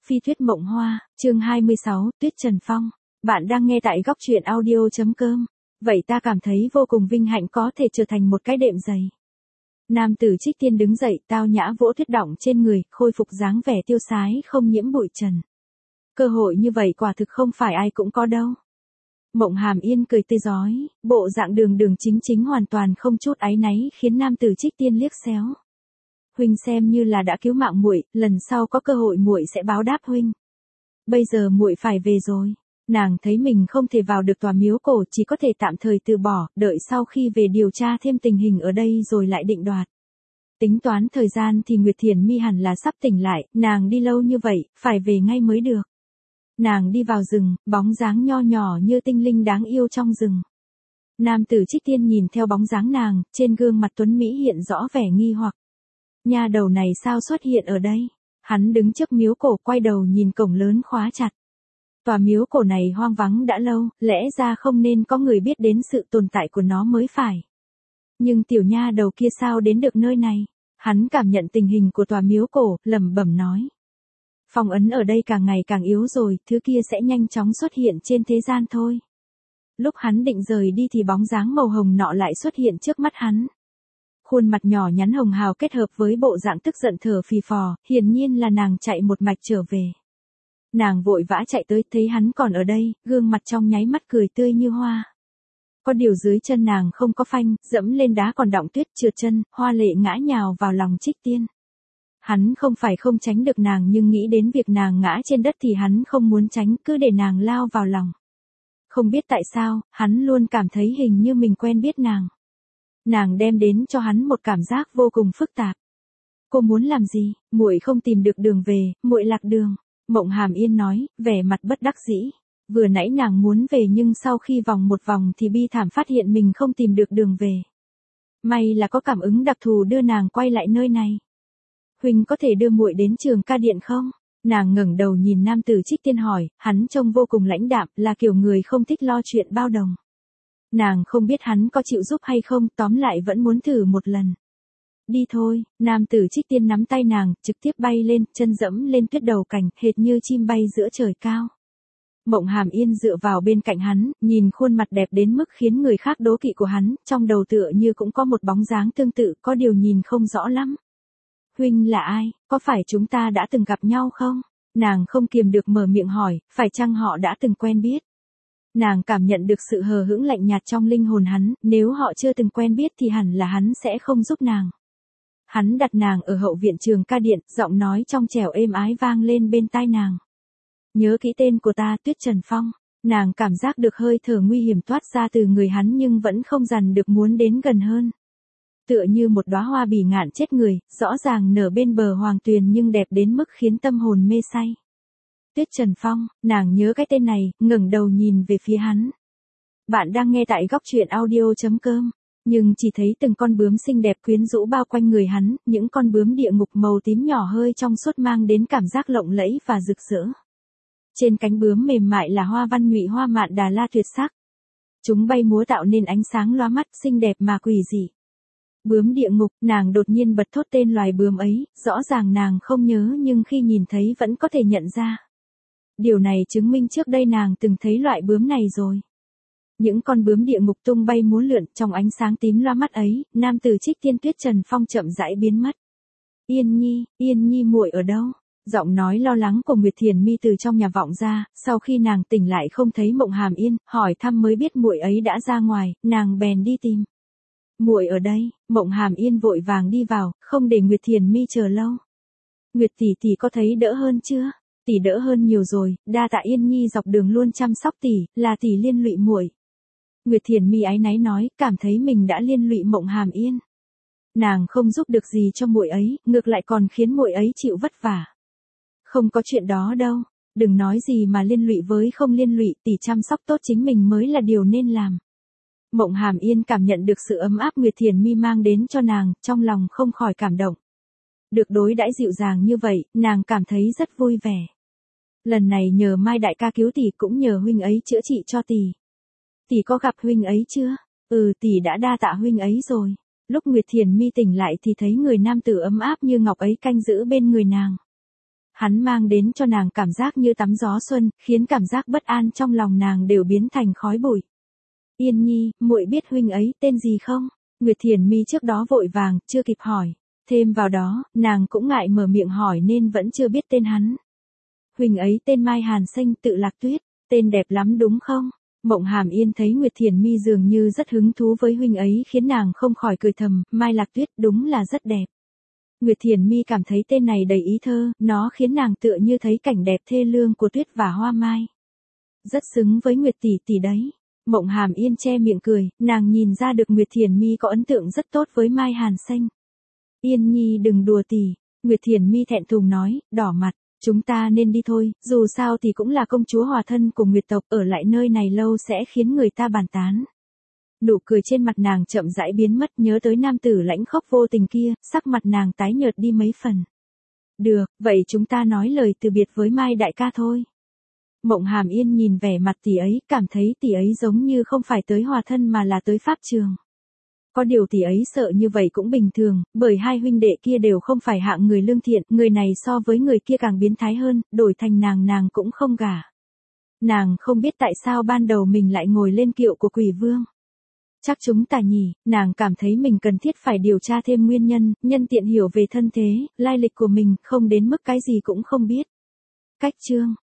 Phi thuyết mộng hoa, chương 26, Tuyết Trần Phong. Bạn đang nghe tại góc truyện audio.com. Vậy ta cảm thấy vô cùng vinh hạnh có thể trở thành một cái đệm giày. Nam tử Trích Tiên đứng dậy, tao nhã vỗ tuyết đọng trên người, khôi phục dáng vẻ tiêu sái không nhiễm bụi trần. Cơ hội như vậy quả thực không phải ai cũng có đâu. Mộng Hàm Yên cười tươi rói, bộ dạng đường đường chính chính hoàn toàn không chút áy náy khiến nam tử Trích Tiên liếc xéo. Huynh xem như là đã cứu mạng muội, lần sau có cơ hội muội sẽ báo đáp huynh. Bây giờ muội phải về rồi. Nàng thấy mình không thể vào được tòa miếu cổ, chỉ có thể tạm thời từ bỏ, đợi sau khi về điều tra thêm tình hình ở đây rồi lại định đoạt. Tính toán thời gian thì Nguyệt Thiền Mi hẳn là sắp tỉnh lại, nàng đi lâu như vậy, phải về ngay mới được. Nàng đi vào rừng, bóng dáng nho nhỏ như tinh linh đáng yêu trong rừng. Nam tử Trích Tiên nhìn theo bóng dáng nàng, trên gương mặt tuấn Mỹ hiện rõ vẻ nghi hoặc. Nha đầu này sao xuất hiện ở đây? Hắn đứng trước miếu cổ quay đầu nhìn cổng lớn khóa chặt. Tòa miếu cổ này hoang vắng đã lâu, lẽ ra không nên có người biết đến sự tồn tại của nó mới phải. Nhưng tiểu nha đầu kia sao đến được nơi này? Hắn cảm nhận tình hình của tòa miếu cổ, lẩm bẩm nói. Phong ấn ở đây càng ngày càng yếu rồi, thứ kia sẽ nhanh chóng xuất hiện trên thế gian thôi. Lúc hắn định rời đi thì bóng dáng màu hồng nọ lại xuất hiện trước mắt hắn. Khuôn mặt nhỏ nhắn hồng hào kết hợp với bộ dạng tức giận thở phì phò, hiển nhiên là nàng chạy một mạch trở về. Nàng vội vã chạy tới, thấy hắn còn ở đây, gương mặt trong nháy mắt cười tươi như hoa. Có điều dưới chân nàng không có phanh, dẫm lên đá còn đọng tuyết, trượt chân, hoa lệ ngã nhào vào lòng Trích Tiên. Hắn không phải không tránh được nàng, nhưng nghĩ đến việc nàng ngã trên đất thì hắn không muốn tránh, cứ để nàng lao vào lòng. Không biết tại sao, hắn luôn cảm thấy hình như mình quen biết nàng. Nàng đem đến cho hắn một cảm giác vô cùng phức tạp. Cô muốn làm gì? Muội không tìm được đường về, muội lạc đường. Mộng Hàm Yên nói, vẻ mặt bất đắc dĩ. Vừa nãy nàng muốn về nhưng sau khi vòng một vòng thì bi thảm phát hiện mình không tìm được đường về. May là có cảm ứng đặc thù đưa nàng quay lại nơi này. Huynh có thể đưa muội đến Trường Ca Điện không? Nàng ngẩng đầu nhìn nam tử Trích Tiên hỏi, hắn trông vô cùng lãnh đạm, là kiểu người không thích lo chuyện bao đồng. Nàng không biết hắn có chịu giúp hay không, tóm lại vẫn muốn thử một lần. Đi thôi, nam tử Trích Tiên nắm tay nàng, trực tiếp bay lên, chân dẫm lên tuyết đầu cảnh, hệt như chim bay giữa trời cao. Mộng Hàm Yên dựa vào bên cạnh hắn, nhìn khuôn mặt đẹp đến mức khiến người khác đố kỵ của hắn, trong đầu tựa như cũng có một bóng dáng tương tự, có điều nhìn không rõ lắm. Huynh là ai, có phải chúng ta đã từng gặp nhau không? Nàng không kiềm được mở miệng hỏi, phải chăng họ đã từng quen biết? Nàng cảm nhận được sự hờ hững lạnh nhạt trong linh hồn hắn, nếu họ chưa từng quen biết thì hẳn là hắn sẽ không giúp nàng. Hắn đặt nàng ở hậu viện Trường Ca Điện, giọng nói trong trẻo êm ái vang lên bên tai nàng. Nhớ kỹ tên của ta, Tuyết Trần Phong. Nàng cảm giác được hơi thở nguy hiểm toát ra từ người hắn nhưng vẫn không dằn được muốn đến gần hơn. Tựa như một đóa hoa bỉ ngạn chết người, rõ ràng nở bên bờ hoàng tuyền nhưng đẹp đến mức khiến tâm hồn mê say. Tuyết Trần Phong, nàng nhớ cái tên này, ngẩng đầu nhìn về phía hắn. Bạn đang nghe tại góc truyện audio.com, nhưng chỉ thấy từng con bướm xinh đẹp quyến rũ bao quanh người hắn, những con bướm địa ngục màu tím nhỏ hơi trong suốt mang đến cảm giác lộng lẫy và rực rỡ. Trên cánh bướm mềm mại là hoa văn nhụy hoa mạn đà la tuyệt sắc. Chúng bay múa tạo nên ánh sáng lóa mắt, xinh đẹp mà quỷ dị. Bướm địa ngục, nàng đột nhiên bật thốt tên loài bướm ấy, rõ ràng nàng không nhớ nhưng khi nhìn thấy vẫn có thể nhận ra. Điều này chứng minh trước đây nàng từng thấy loại bướm này rồi. Những con bướm địa ngục tung bay múa lượn, trong ánh sáng tím loa mắt ấy, nam tử Trích Tiên Tuyết Trần Phong chậm rãi biến mất. Yên Nhi muội ở đâu? Giọng nói lo lắng của Nguyệt Thiền Mi từ trong nhà vọng ra, sau khi nàng tỉnh lại không thấy Mộng Hàm Yên, hỏi thăm mới biết muội ấy đã ra ngoài, nàng bèn đi tìm. Muội ở đây, Mộng Hàm Yên vội vàng đi vào, không để Nguyệt Thiền Mi chờ lâu. Nguyệt tỷ tỷ có thấy đỡ hơn chưa? Tỷ đỡ hơn nhiều rồi, đa tạ Yên Nhi dọc đường luôn chăm sóc tỷ, là tỷ liên lụy muội. Nguyệt Thiền Mi áy náy nói, cảm thấy mình đã liên lụy Mộng Hàm Yên. Nàng không giúp được gì cho muội ấy, ngược lại còn khiến muội ấy chịu vất vả. Không có chuyện đó đâu, đừng nói gì mà liên lụy với không liên lụy, tỷ chăm sóc tốt chính mình mới là điều nên làm. Mộng Hàm Yên cảm nhận được sự ấm áp Nguyệt Thiền Mi mang đến cho nàng, trong lòng không khỏi cảm động. Được đối đãi dịu dàng như vậy, nàng cảm thấy rất vui vẻ. Lần này nhờ Mai đại ca cứu tỷ cũng nhờ huynh ấy chữa trị cho tỷ. Tỷ có gặp huynh ấy chưa? Tỷ đã đa tạ huynh ấy rồi. Lúc Nguyệt Thiền Mi tỉnh lại thì thấy người nam tử ấm áp như ngọc ấy canh giữ bên người nàng. Hắn mang đến cho nàng cảm giác như tắm gió xuân, khiến cảm giác bất an trong lòng nàng đều biến thành khói bụi. Yên Nhi, muội biết huynh ấy tên gì không? Nguyệt Thiền Mi trước đó vội vàng, chưa kịp hỏi. Thêm vào đó, nàng cũng ngại mở miệng hỏi nên vẫn chưa biết tên hắn. Huynh ấy tên Mai Hàn Xanh, tự Lạc Tuyết, tên đẹp lắm đúng không? Mộng Hàm Yên thấy Nguyệt Thiền Mi dường như rất hứng thú với huynh ấy khiến nàng không khỏi cười thầm, Mai Lạc Tuyết đúng là rất đẹp. Nguyệt Thiền Mi cảm thấy tên này đầy ý thơ, nó khiến nàng tựa như thấy cảnh đẹp thê lương của tuyết và hoa mai. Rất xứng với Nguyệt tỷ tỷ đấy. Mộng Hàm Yên che miệng cười, nàng nhìn ra được Nguyệt Thiền Mi có ấn tượng rất tốt với Mai Hàn Xanh. Yên Nhi đừng đùa tỷ, Nguyệt Thiền Mi thẹn thùng nói, đỏ mặt, chúng ta nên đi thôi, dù sao thì cũng là công chúa hòa thân của Nguyệt tộc, ở lại nơi này lâu sẽ khiến người ta bàn tán. Nụ cười trên mặt nàng chậm rãi biến mất, nhớ tới nam tử lãnh khốc vô tình kia, sắc mặt nàng tái nhợt đi mấy phần. Được, vậy chúng ta nói lời từ biệt với Mai đại ca thôi. Mộng Hàm Yên nhìn vẻ mặt tỷ ấy, cảm thấy tỷ ấy giống như không phải tới hòa thân mà là tới pháp trường. Có điều tỷ ấy sợ như vậy cũng bình thường, bởi hai huynh đệ kia đều không phải hạng người lương thiện, người này so với người kia càng biến thái hơn, đổi thành nàng cũng không gả. Nàng không biết tại sao ban đầu mình lại ngồi lên kiệu của Quỷ Vương. Chắc chúng ta nhỉ, nàng cảm thấy mình cần thiết phải điều tra thêm nguyên nhân, nhân tiện hiểu về thân thế, lai lịch của mình, không đến mức cái gì cũng không biết. Cách chương